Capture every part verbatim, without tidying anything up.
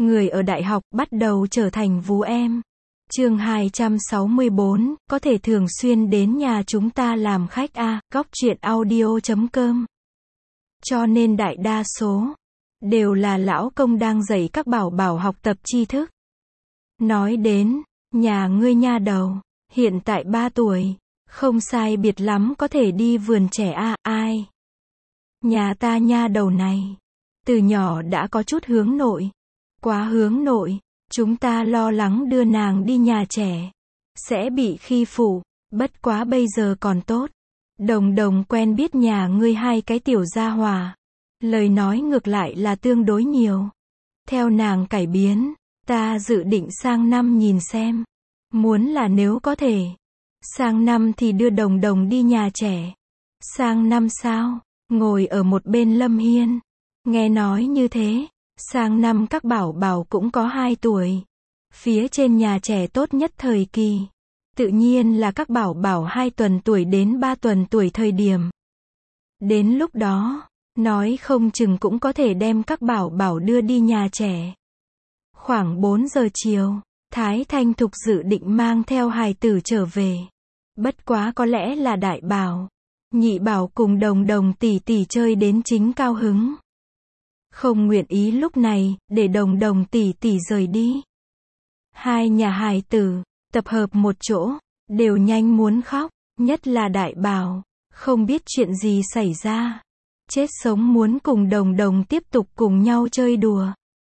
Người ở đại học bắt đầu trở thành vú em. Chương hai trăm sáu mươi bốn, có thể thường xuyên đến nhà chúng ta làm khách a, góc truyện audio chấm com. Cho nên đại đa số đều là lão công đang dạy các bảo bảo học tập tri thức. Nói đến nhà ngươi nha đầu, hiện tại ba tuổi, không sai biệt lắm có thể đi vườn trẻ a, ai? Nhà ta nha đầu này, từ nhỏ đã có chút hướng nội. Quá hướng nội, chúng ta lo lắng đưa nàng đi nhà trẻ, sẽ bị khi phụ, bất quá bây giờ còn tốt. Đồng đồng quen biết nhà ngươi hai cái tiểu gia hỏa. Lời nói ngược lại là tương đối nhiều. Theo nàng cải biến, ta dự định sang năm nhìn xem. Muốn là nếu có thể. Sang năm thì đưa đồng đồng đi nhà trẻ. Sang năm sao? Ngồi ở một bên Lâm Hiên. Nghe nói như thế, sang năm các bảo bảo cũng có hai tuổi. Phía trên nhà trẻ tốt nhất thời kỳ. Tự nhiên là các bảo bảo hai tuần tuổi đến ba tuần tuổi thời điểm. Đến lúc đó, nói không chừng cũng có thể đem các bảo bảo đưa đi nhà trẻ. Khoảng bốn giờ chiều, Thái Thanh Thục dự định mang theo hài tử trở về. Bất quá có lẽ là đại bảo, nhị bảo cùng đồng đồng tỷ tỷ chơi đến chính cao hứng. Không nguyện ý lúc này, để đồng đồng tỷ tỷ rời đi. Hai nhà hài tử, tập hợp một chỗ, đều nhanh muốn khóc, nhất là đại bảo, không biết chuyện gì xảy ra. Chết sống muốn cùng đồng đồng tiếp tục cùng nhau chơi đùa.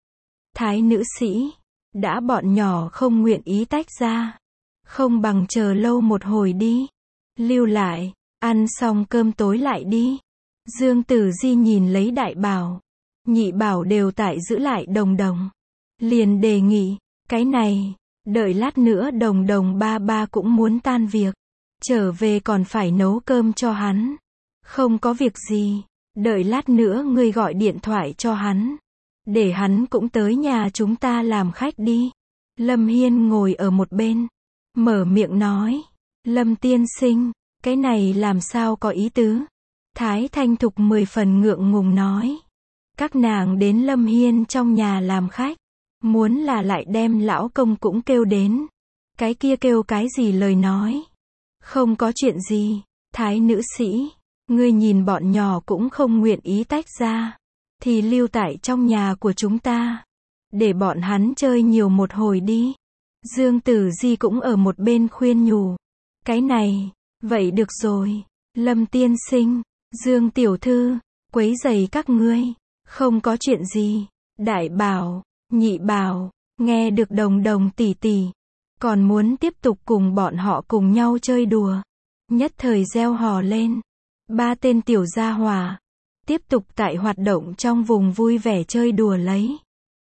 Thái nữ sĩ, đã bọn nhỏ không nguyện ý tách ra. Không bằng chờ lâu một hồi đi. Lưu lại, ăn xong cơm tối lại đi. Dương Tử Di nhìn lấy đại bảo, nhị bảo đều tại giữ lại đồng đồng. Liền đề nghị, cái này, đợi lát nữa đồng đồng ba ba cũng muốn tan việc. Trở về còn phải nấu cơm cho hắn. Không có việc gì, đợi lát nữa ngươi gọi điện thoại cho hắn. Để hắn cũng tới nhà chúng ta làm khách đi. Lâm Hiên ngồi ở một bên, mở miệng nói, Lâm tiên sinh, cái này làm sao có ý tứ? Thái Thanh Thục mười phần ngượng ngùng nói, các nàng đến Lâm Hiên trong nhà làm khách, muốn là lại đem lão công cũng kêu đến. Cái kia kêu cái gì lời nói? Không có chuyện gì, Thái nữ sĩ, ngươi nhìn bọn nhỏ cũng không nguyện ý tách ra, thì lưu tại trong nhà của chúng ta, để bọn hắn chơi nhiều một hồi đi. Dương Tử Di cũng ở một bên khuyên nhủ, cái này, vậy được rồi, Lâm tiên sinh, Dương tiểu thư, quấy rầy các ngươi, không có chuyện gì. Đại bảo, nhị bảo, nghe được đồng đồng tỷ tỷ, còn muốn tiếp tục cùng bọn họ cùng nhau chơi đùa, nhất thời reo hò lên. Ba tên tiểu gia hỏa tiếp tục tại hoạt động trong vùng vui vẻ chơi đùa lấy.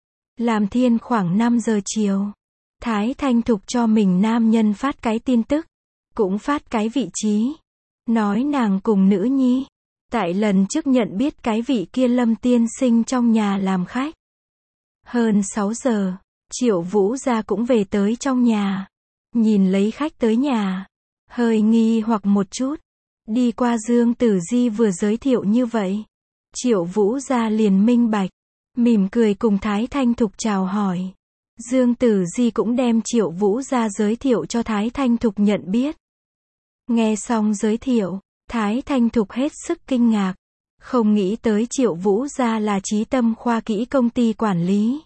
Làm thiên khoảng năm giờ chiều, Thái Thanh Thục cho mình nam nhân phát cái tin tức, cũng phát cái vị trí, nói nàng cùng nữ nhi, tại lần trước nhận biết cái vị kia Lâm tiên sinh trong nhà làm khách. Hơn sáu giờ, Triệu Vũ gia cũng về tới trong nhà, nhìn lấy khách tới nhà, hơi nghi hoặc một chút. Đi qua Dương Tử Di vừa giới thiệu như vậy, Triệu Vũ gia liền minh bạch, mỉm cười cùng Thái Thanh Thục chào hỏi. Dương Tử Di cũng đem Triệu Vũ gia giới thiệu cho Thái Thanh Thục nhận biết. Nghe xong giới thiệu, Thái Thanh Thục hết sức kinh ngạc, không nghĩ tới Triệu Vũ gia là Chí Tâm Khoa Kỹ công ty quản lý.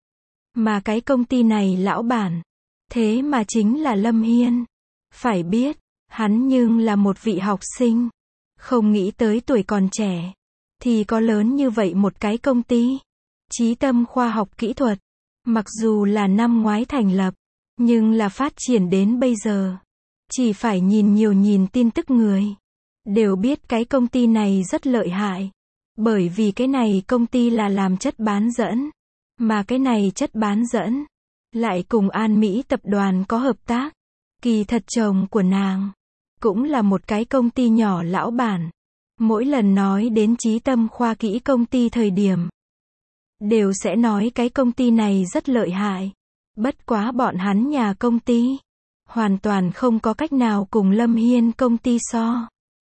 Mà cái công ty này lão bản, thế mà chính là Lâm Hiên. Phải biết, hắn nhưng là một vị học sinh, không nghĩ tới tuổi còn trẻ, thì có lớn như vậy một cái công ty. Chí Tâm Khoa học Kỹ thuật, mặc dù là năm ngoái thành lập, nhưng là phát triển đến bây giờ. Chỉ phải nhìn nhiều nhìn tin tức người, đều biết cái công ty này rất lợi hại. Bởi vì cái này công ty là làm chất bán dẫn, mà cái này chất bán dẫn, lại cùng An Mỹ tập đoàn có hợp tác. Kỳ thật chồng của nàng, cũng là một cái công ty nhỏ lão bản. Mỗi lần nói đến Chí Tâm Khoa Kỹ công ty thời điểm, đều sẽ nói cái công ty này rất lợi hại. Bất quá bọn hắn nhà công ty, hoàn toàn không có cách nào cùng Lâm Hiên công ty so.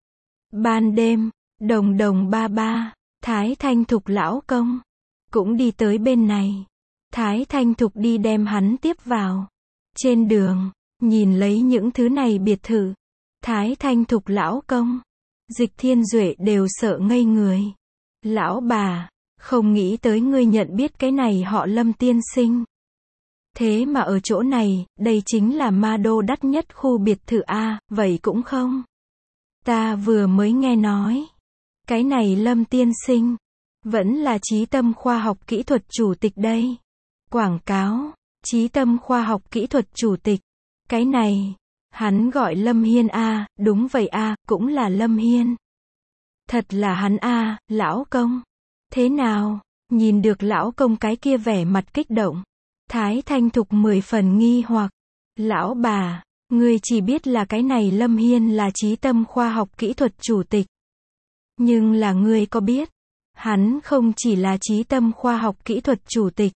Ban đêm, đồng đồng ba ba, Thái Thanh Thục lão công, cũng đi tới bên này. Thái Thanh Thục đi đem hắn tiếp vào. Trên đường, nhìn lấy những thứ này biệt thự, Thái Thanh Thục lão công, Dịch Thiên Duệ đều sợ ngây người. Lão bà, không nghĩ tới ngươi nhận biết cái này họ Lâm tiên sinh. Thế mà ở chỗ này, đây chính là ma đô đắt nhất khu biệt thự A, vậy cũng không. Ta vừa mới nghe nói. Cái này Lâm tiên sinh, vẫn là Chí Tâm Khoa học Kỹ thuật chủ tịch đây. Quảng cáo, Chí Tâm Khoa học Kỹ thuật chủ tịch. Cái này, hắn gọi Lâm Hiên A, đúng vậy A, cũng là Lâm Hiên. Thật là hắn A, lão công. Thế nào, nhìn được lão công cái kia vẻ mặt kích động. Thái Thanh Thục mười phần nghi hoặc. Lão bà, ngươi chỉ biết là cái này Lâm Hiên là Chí Tâm Khoa học Kỹ thuật chủ tịch. Nhưng là ngươi có biết, hắn không chỉ là Chí Tâm Khoa học Kỹ thuật chủ tịch.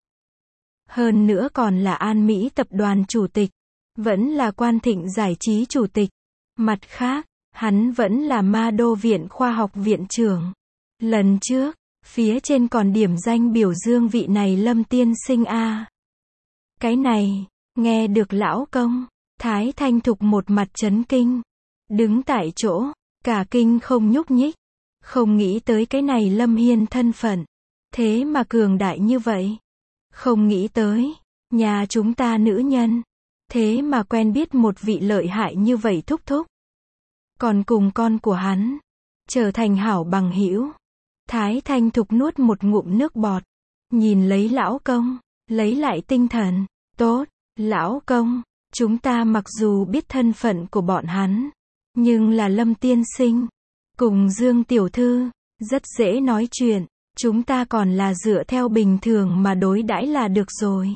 Hơn nữa còn là An Mỹ tập đoàn chủ tịch. Vẫn là Quan Thịnh giải trí chủ tịch. Mặt khác, hắn vẫn là Ma Đô Viện Khoa học viện trưởng. Lần trước, phía trên còn điểm danh biểu dương vị này Lâm tiên sinh A. Cái này, nghe được lão công, Thái Thanh Thục một mặt chấn kinh. Đứng tại chỗ, cả kinh không nhúc nhích. Không nghĩ tới cái này Lâm Hiên thân phận. Thế mà cường đại như vậy. Không nghĩ tới, nhà chúng ta nữ nhân. Thế mà quen biết một vị lợi hại như vậy thúc thúc. Còn cùng con của hắn, trở thành hảo bằng hữu. Thái Thanh Thục nuốt một ngụm nước bọt. Nhìn lấy lão công, lấy lại tinh thần. Tốt, lão công, chúng ta mặc dù biết thân phận của bọn hắn. Nhưng là Lâm tiên sinh, cùng Dương tiểu thư, rất dễ nói chuyện. Chúng ta còn là dựa theo bình thường mà đối đãi là được rồi.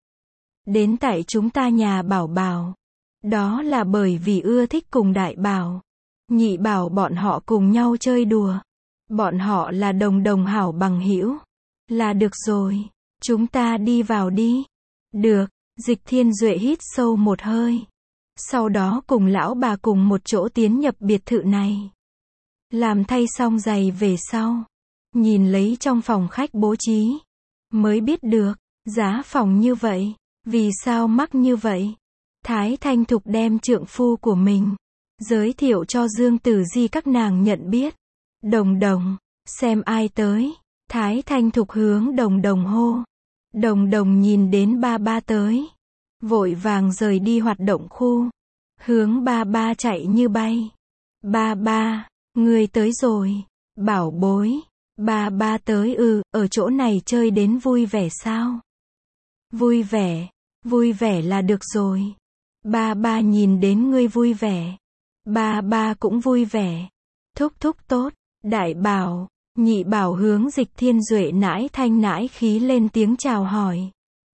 Đến tại chúng ta nhà Bảo Bảo. Đó là bởi vì ưa thích cùng đại bảo. Nhị bảo bọn họ cùng nhau chơi đùa. Bọn họ là đồng đồng hảo bằng hữu. Là được rồi. Chúng ta đi vào đi. Được. Dịch Thiên Duệ hít sâu một hơi. Sau đó cùng lão bà cùng một chỗ tiến nhập biệt thự này. Làm thay xong giày về sau. Nhìn lấy trong phòng khách bố trí. Mới biết được. Giá phòng như vậy. Vì sao mắc như vậy? Thái Thanh Thục đem trượng phu của mình giới thiệu cho Dương Tử Di các nàng nhận biết. Đồng đồng, xem ai tới. Thái Thanh Thục hướng đồng đồng hô. Đồng đồng nhìn đến ba ba tới. Vội vàng rời đi hoạt động khu. Hướng ba ba chạy như bay. Ba ba, người tới rồi. Bảo bối. Ba ba tới ư, ở chỗ này chơi đến vui vẻ sao? Vui vẻ. Vui vẻ là được rồi. Ba ba nhìn đến ngươi vui vẻ. Ba ba cũng vui vẻ. Thúc thúc tốt. Đại bảo, nhị bảo hướng Dịch Thiên Duệ nãi thanh nãi khí lên tiếng chào hỏi.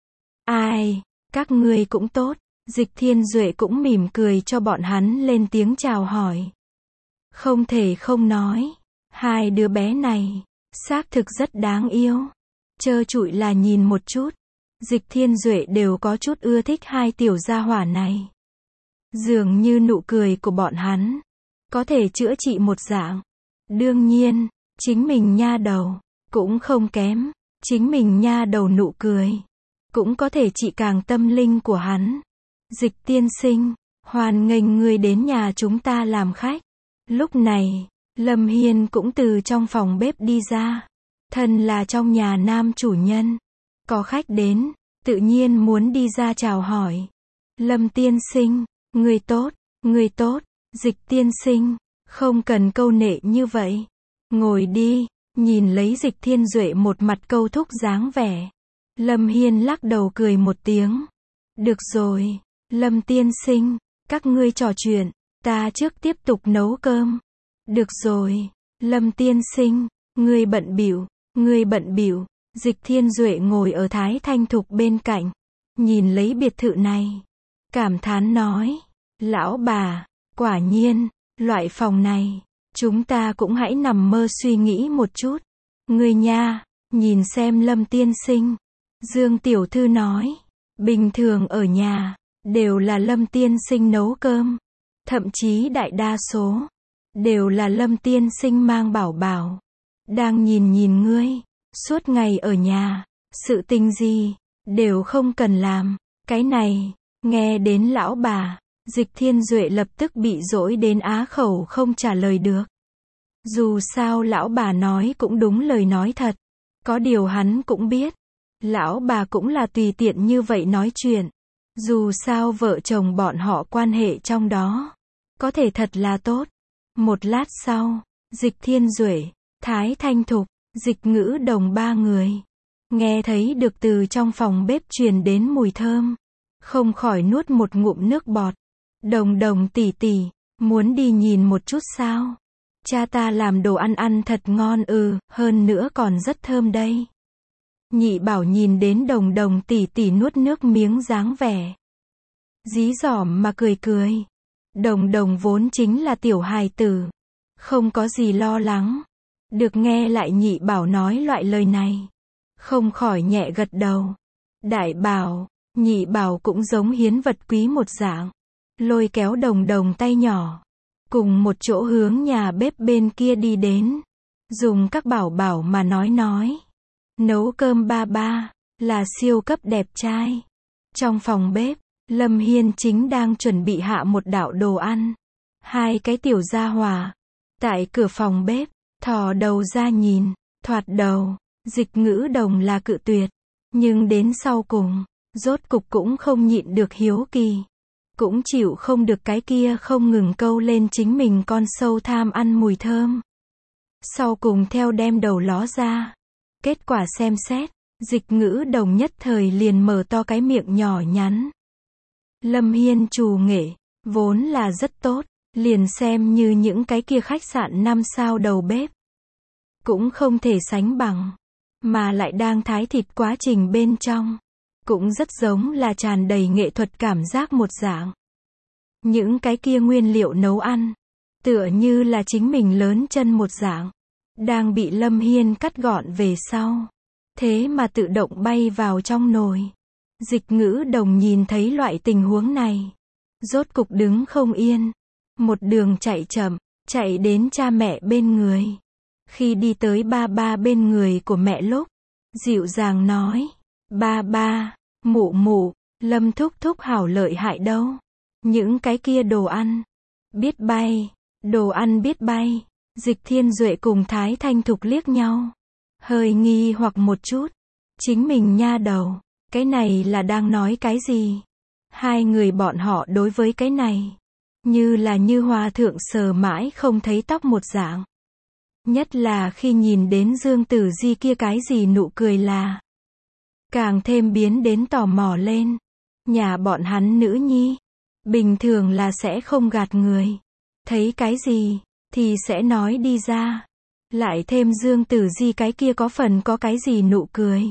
Ai, các ngươi cũng tốt. Dịch Thiên Duệ cũng mỉm cười cho bọn hắn lên tiếng chào hỏi. Không thể không nói. Hai đứa bé này, xác thực rất đáng yêu. Trơ trụi là nhìn một chút. Dịch Thiên Duệ đều có chút ưa thích hai tiểu gia hỏa này. Dường như nụ cười của bọn hắn có thể chữa trị một dạng. Đương nhiên, chính mình nha đầu cũng không kém. Chính mình nha đầu nụ cười cũng có thể trị càng tâm linh của hắn. Dịch tiên sinh, hoan nghênh ngươi đến nhà chúng ta làm khách. Lúc này, Lâm Hiên cũng từ trong phòng bếp đi ra. Thân là trong nhà nam chủ nhân. Có khách đến, tự nhiên muốn đi ra chào hỏi. Lâm tiên sinh, người tốt, người tốt. Dịch tiên sinh, không cần câu nệ như vậy. Ngồi đi. Nhìn lấy Dịch Thiên Duệ một mặt câu thúc dáng vẻ. Lâm Hiên lắc đầu cười một tiếng. Được rồi, Lâm tiên sinh, các ngươi trò chuyện, ta trước tiếp tục nấu cơm. Được rồi, Lâm tiên sinh, ngươi bận bịu, ngươi bận bịu. Dịch Thiên Duệ ngồi ở Thái Thanh Thục bên cạnh, nhìn lấy biệt thự này, cảm thán nói, lão bà, quả nhiên, loại phòng này, chúng ta cũng hãy nằm mơ suy nghĩ một chút. Ngươi nha, nhìn xem Lâm tiên sinh. Dương tiểu thư nói, bình thường ở nhà, đều là Lâm tiên sinh nấu cơm. Thậm chí đại đa số, đều là Lâm tiên sinh mang Bảo Bảo. Đang nhìn nhìn ngươi, suốt ngày ở nhà, sự tình gì, đều không cần làm. Cái này, nghe đến lão bà, Dịch Thiên Duệ lập tức bị dỗi đến á khẩu không trả lời được. Dù sao lão bà nói cũng đúng lời nói thật. Có điều hắn cũng biết, lão bà cũng là tùy tiện như vậy nói chuyện. Dù sao vợ chồng bọn họ quan hệ trong đó, có thể thật là tốt. Một lát sau, Dịch Thiên Duệ, Thái Thanh Thục, Dịch Ngữ Đồng ba người, nghe thấy được từ trong phòng bếp truyền đến mùi thơm, không khỏi nuốt một ngụm nước bọt. Đồng Đồng tỷ tỷ, muốn đi nhìn một chút sao? Cha ta làm đồ ăn ăn thật ngon ừ, hơn nữa còn rất thơm đây. Nhị Bảo nhìn đến Đồng Đồng tỷ tỷ nuốt nước miếng dáng vẻ dí dỏm mà cười cười. Đồng Đồng vốn chính là tiểu hài tử, không có gì lo lắng. Được nghe lại Nhị Bảo nói loại lời này, không khỏi nhẹ gật đầu. Đại Bảo, Nhị Bảo cũng giống hiến vật quý một dạng, lôi kéo Đồng Đồng tay nhỏ, cùng một chỗ hướng nhà bếp bên kia đi đến. Dùng các bảo bảo mà nói nói, nấu cơm ba ba, là siêu cấp đẹp trai. Trong phòng bếp, Lâm Hiên chính đang chuẩn bị hạ một đạo đồ ăn. Hai cái tiểu gia hỏa, tại cửa phòng bếp, thò đầu ra nhìn, thoạt đầu, Dịch Ngữ Đồng là cự tuyệt. Nhưng đến sau cùng, rốt cục cũng không nhịn được hiếu kỳ. Cũng chịu không được cái kia không ngừng câu lên chính mình con sâu tham ăn mùi thơm. Sau cùng theo đem đầu ló ra. Kết quả xem xét, Dịch Ngữ Đồng nhất thời liền mở to cái miệng nhỏ nhắn. Lâm Hiên trù nghệ, vốn là rất tốt, liền xem như những cái kia khách sạn năm sao đầu bếp, cũng không thể sánh bằng, mà lại đang thái thịt quá trình bên trong, cũng rất giống là tràn đầy nghệ thuật cảm giác một dạng. Những cái kia nguyên liệu nấu ăn, tựa như là chính mình lớn chân một dạng, đang bị Lâm Hiên cắt gọn về sau, thế mà tự động bay vào trong nồi. Dịch Ngữ Đồng nhìn thấy loại tình huống này, rốt cục đứng không yên, một đường chạy chậm, chạy đến cha mẹ bên người. Khi đi tới ba ba bên người của mẹ lúc, dịu dàng nói, ba ba, mụ mụ, Lâm thúc thúc hảo lợi hại đâu. Những cái kia đồ ăn, biết bay, đồ ăn biết bay. Dịch Thiên Duệ cùng Thái Thanh Thục liếc nhau, hơi nghi hoặc một chút. Chính mình nha đầu, cái này là đang nói cái gì? Hai người bọn họ đối với cái này, như là như hòa thượng sờ mãi không thấy tóc một dạng. Nhất là khi nhìn đến Dương Tử Di kia cái gì nụ cười là, càng thêm biến đến tò mò lên. Nhà bọn hắn nữ nhi, bình thường là sẽ không gạt người. Thấy cái gì, thì sẽ nói đi ra. Lại thêm Dương Tử Di cái kia có phần có cái gì nụ cười.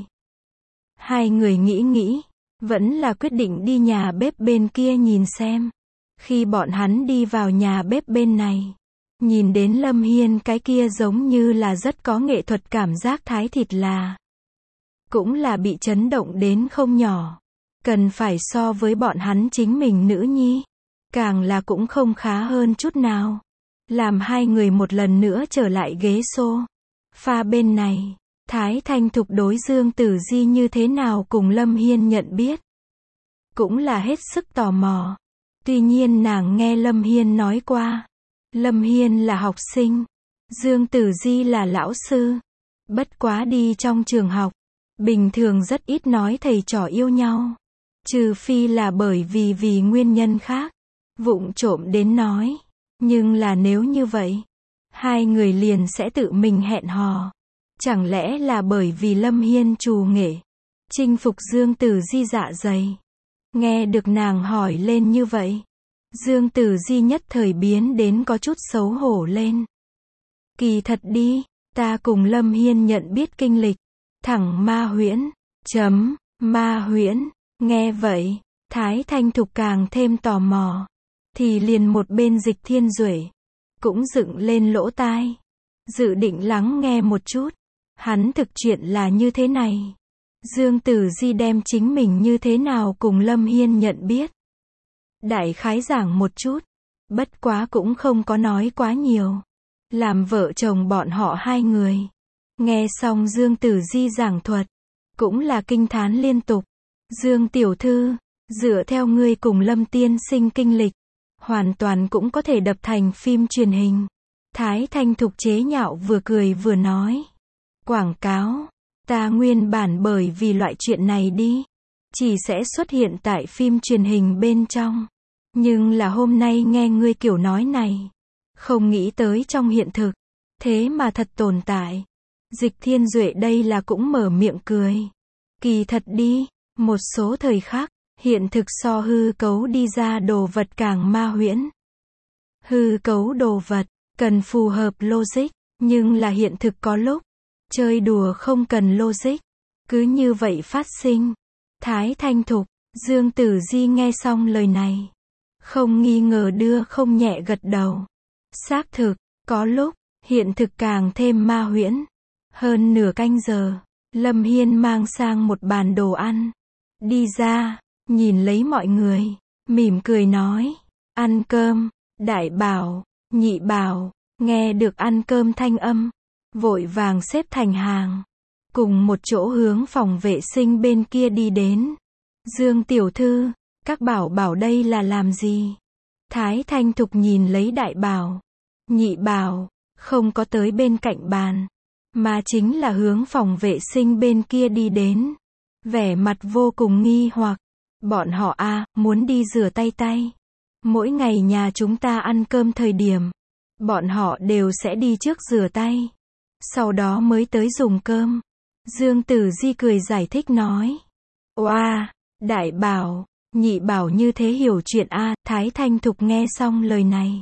Hai người nghĩ nghĩ, vẫn là quyết định đi nhà bếp bên kia nhìn xem. Khi bọn hắn đi vào nhà bếp bên này, nhìn đến Lâm Hiên cái kia giống như là rất có nghệ thuật cảm giác thái thịt là, cũng là bị chấn động đến không nhỏ. Cần phải so với bọn hắn chính mình nữ nhi, càng là cũng không khá hơn chút nào. Làm hai người một lần nữa trở lại ghế xô pha bên này, Thái Thanh Thục đối Dương Tử Di như thế nào cùng Lâm Hiên nhận biết, cũng là hết sức tò mò. Tuy nhiên nàng nghe Lâm Hiên nói qua, Lâm Hiên là học sinh, Dương Tử Di là lão sư. Bất quá đi trong trường học, bình thường rất ít nói thầy trò yêu nhau. Trừ phi là bởi vì vì nguyên nhân khác, vụng trộm đến nói. Nhưng là nếu như vậy, hai người liền sẽ tự mình hẹn hò. Chẳng lẽ là bởi vì Lâm Hiên trù nghệ, chinh phục Dương Tử Di dạ dày? Nghe được nàng hỏi lên như vậy, Dương Tử Di nhất thời biến đến có chút xấu hổ lên. Kỳ thật đi, ta cùng Lâm Hiên nhận biết kinh lịch, thẳng ma huyễn, chấm, ma huyễn. Nghe vậy, Thái Thanh Thục càng thêm tò mò, thì liền một bên Dịch Thiên Duệ, cũng dựng lên lỗ tai, dự định lắng nghe một chút, hắn thực chuyện là như thế này. Dương Tử Di đem chính mình như thế nào cùng Lâm Hiên nhận biết. Đại khái giảng một chút, bất quá cũng không có nói quá nhiều. Làm vợ chồng bọn họ hai người, nghe xong Dương Tử Di giảng thuật, cũng là kinh thán liên tục. Dương tiểu thư, dựa theo ngươi cùng Lâm tiên sinh kinh lịch, hoàn toàn cũng có thể đập thành phim truyền hình. Thái Thanh Thục chế nhạo vừa cười vừa nói. Quảng cáo, ta nguyên bản bởi vì loại chuyện này đi, chỉ sẽ xuất hiện tại phim truyền hình bên trong. Nhưng là hôm nay nghe ngươi kiểu nói này, không nghĩ tới trong hiện thực, thế mà thật tồn tại. Dịch Thiên Duệ đây là cũng mở miệng cười. Kỳ thật đi, một số thời khắc, hiện thực so hư cấu đi ra đồ vật càng ma huyễn. Hư cấu đồ vật, cần phù hợp logic, nhưng là hiện thực có lúc, chơi đùa không cần logic, cứ như vậy phát sinh. Thái Thanh Thục, Dương Tử Di nghe xong lời này, không nghi ngờ đưa không nhẹ gật đầu. Xác thực, có lúc, hiện thực càng thêm ma huyễn. Hơn nửa canh giờ, Lâm Hiên mang sang một bàn đồ ăn. Đi ra, nhìn lấy mọi người, mỉm cười nói, ăn cơm. Đại Bảo, Nhị Bảo, nghe được ăn cơm thanh âm, vội vàng xếp thành hàng, cùng một chỗ hướng phòng vệ sinh bên kia đi đến. Dương tiểu thư, các bảo bảo đây là làm gì? Thái Thanh Thục nhìn lấy Đại Bảo, Nhị Bảo, không có tới bên cạnh bàn, mà chính là hướng phòng vệ sinh bên kia đi đến. Vẻ mặt vô cùng nghi hoặc, bọn họ a à, muốn đi rửa tay tay. Mỗi ngày nhà chúng ta ăn cơm thời điểm, bọn họ đều sẽ đi trước rửa tay, sau đó mới tới dùng cơm. Dương Tử Di cười giải thích nói. Oa, Đại Bảo, Nhị Bảo như thế hiểu chuyện a à, Thái Thanh Thục nghe xong lời này,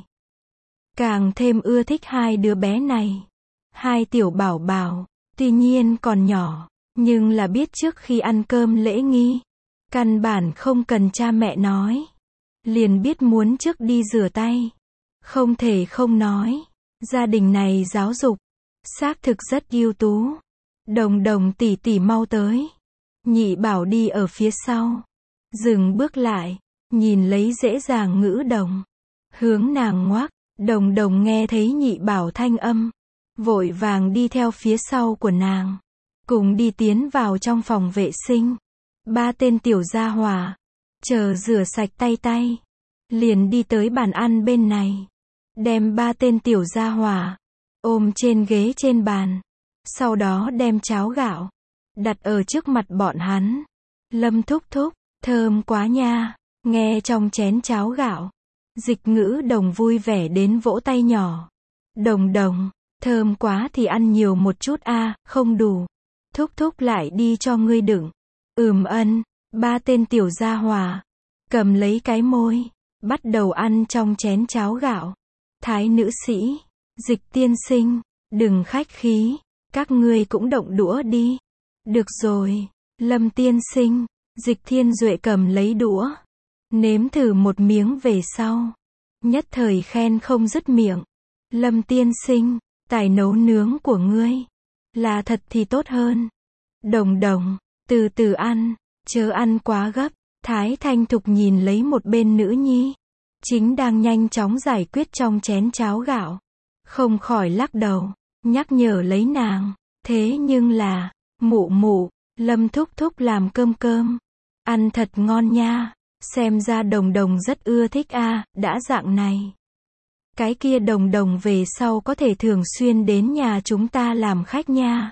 càng thêm ưa thích hai đứa bé này. Hai tiểu bảo bảo, tuy nhiên còn nhỏ, nhưng là biết trước khi ăn cơm lễ nghi, căn bản không cần cha mẹ nói, liền biết muốn trước đi rửa tay. Không thể không nói, gia đình này giáo dục, xác thực rất ưu tú. Đồng Đồng tỷ tỷ mau tới. Nhị Bảo đi ở phía sau, dừng bước lại, nhìn lấy dễ dàng ngữ đồng, hướng nàng ngoác. Đồng Đồng nghe thấy Nhị Bảo thanh âm, vội vàng đi theo phía sau của nàng, cùng đi tiến vào trong phòng vệ sinh. Ba tên tiểu gia hỏa, chờ rửa sạch tay tay, liền đi tới bàn ăn bên này, đem ba tên tiểu gia hỏa ôm trên ghế trên bàn, sau đó đem cháo gạo đặt ở trước mặt bọn hắn. Lâm thúc thúc, thơm quá nha. Nghe trong chén cháo gạo, Dịch Ngữ Đồng vui vẻ đến vỗ tay nhỏ. Đồng Đồng, thơm quá thì ăn nhiều một chút a, à, không đủ. Thúc thúc lại đi cho ngươi đựng. Ừm ân, ba tên tiểu gia hỏa cầm lấy cái môi, bắt đầu ăn trong chén cháo gạo. Thái nữ sĩ, Dịch tiên sinh, đừng khách khí, các ngươi cũng động đũa đi. Được rồi, Lâm tiên sinh. Dịch Thiên Duệ cầm lấy đũa, nếm thử một miếng về sau, nhất thời khen không dứt miệng. Lâm tiên sinh, tài nấu nướng của ngươi là thật thì tốt hơn. Đồng Đồng, từ từ ăn, chớ ăn quá gấp. Thái Thanh Thục nhìn lấy một bên nữ nhi, chính đang nhanh chóng giải quyết trong chén cháo gạo, không khỏi lắc đầu, nhắc nhở lấy nàng. Thế nhưng là, mụ mụ, Lâm thúc thúc làm cơm cơm, ăn thật ngon nha. Xem ra Đồng Đồng rất ưa thích a, à, đã dạng này, cái kia Đồng Đồng về sau có thể thường xuyên đến nhà chúng ta làm khách nha.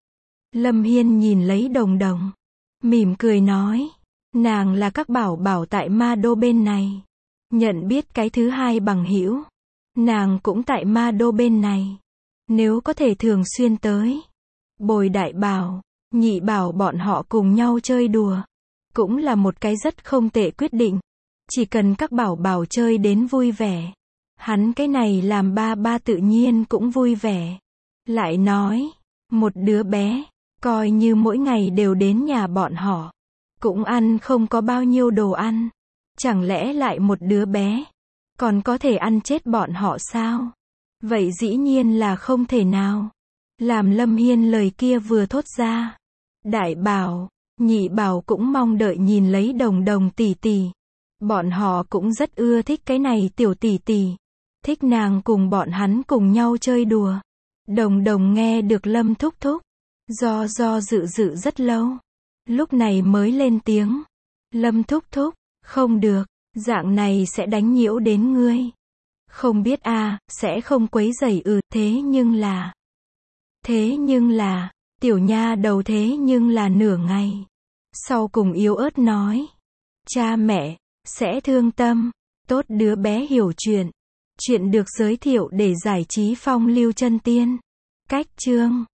Lâm Hiên nhìn lấy Đồng Đồng, mỉm cười nói, nàng là các bảo bảo tại Ma Đô bên này, nhận biết cái thứ hai bằng hữu, nàng cũng tại Ma Đô bên này, nếu có thể thường xuyên tới, bồi Đại Bảo, Nhị Bảo bọn họ cùng nhau chơi đùa, cũng là một cái rất không tệ quyết định. Chỉ cần các bảo bảo chơi đến vui vẻ, hắn cái này làm ba ba tự nhiên cũng vui vẻ. Lại nói, một đứa bé, coi như mỗi ngày đều đến nhà bọn họ, cũng ăn không có bao nhiêu đồ ăn. Chẳng lẽ lại một đứa bé, còn có thể ăn chết bọn họ sao? Vậy dĩ nhiên là không thể nào. Làm Lâm Hiên lời kia vừa thốt ra, Đại Bảo, Nhị Bảo cũng mong đợi nhìn lấy Đồng Đồng tỷ tỷ. Bọn họ cũng rất ưa thích cái này tiểu tỷ tỷ, thích nàng cùng bọn hắn cùng nhau chơi đùa. Đồng Đồng nghe được Lâm thúc thúc do do dự dự rất lâu, lúc này mới lên tiếng. Lâm thúc thúc, không được, dạng này sẽ đánh nhiễu đến ngươi. Không biết a, sẽ không quấy rầy ừ, thế nhưng là, thế nhưng là, tiểu nha đầu thế nhưng là nửa ngày. Sau cùng yếu ớt nói, cha mẹ, sẽ thương tâm, tốt đứa bé hiểu chuyện. Chuyện được giới thiệu để giải trí phong lưu chân tiên. Cách chương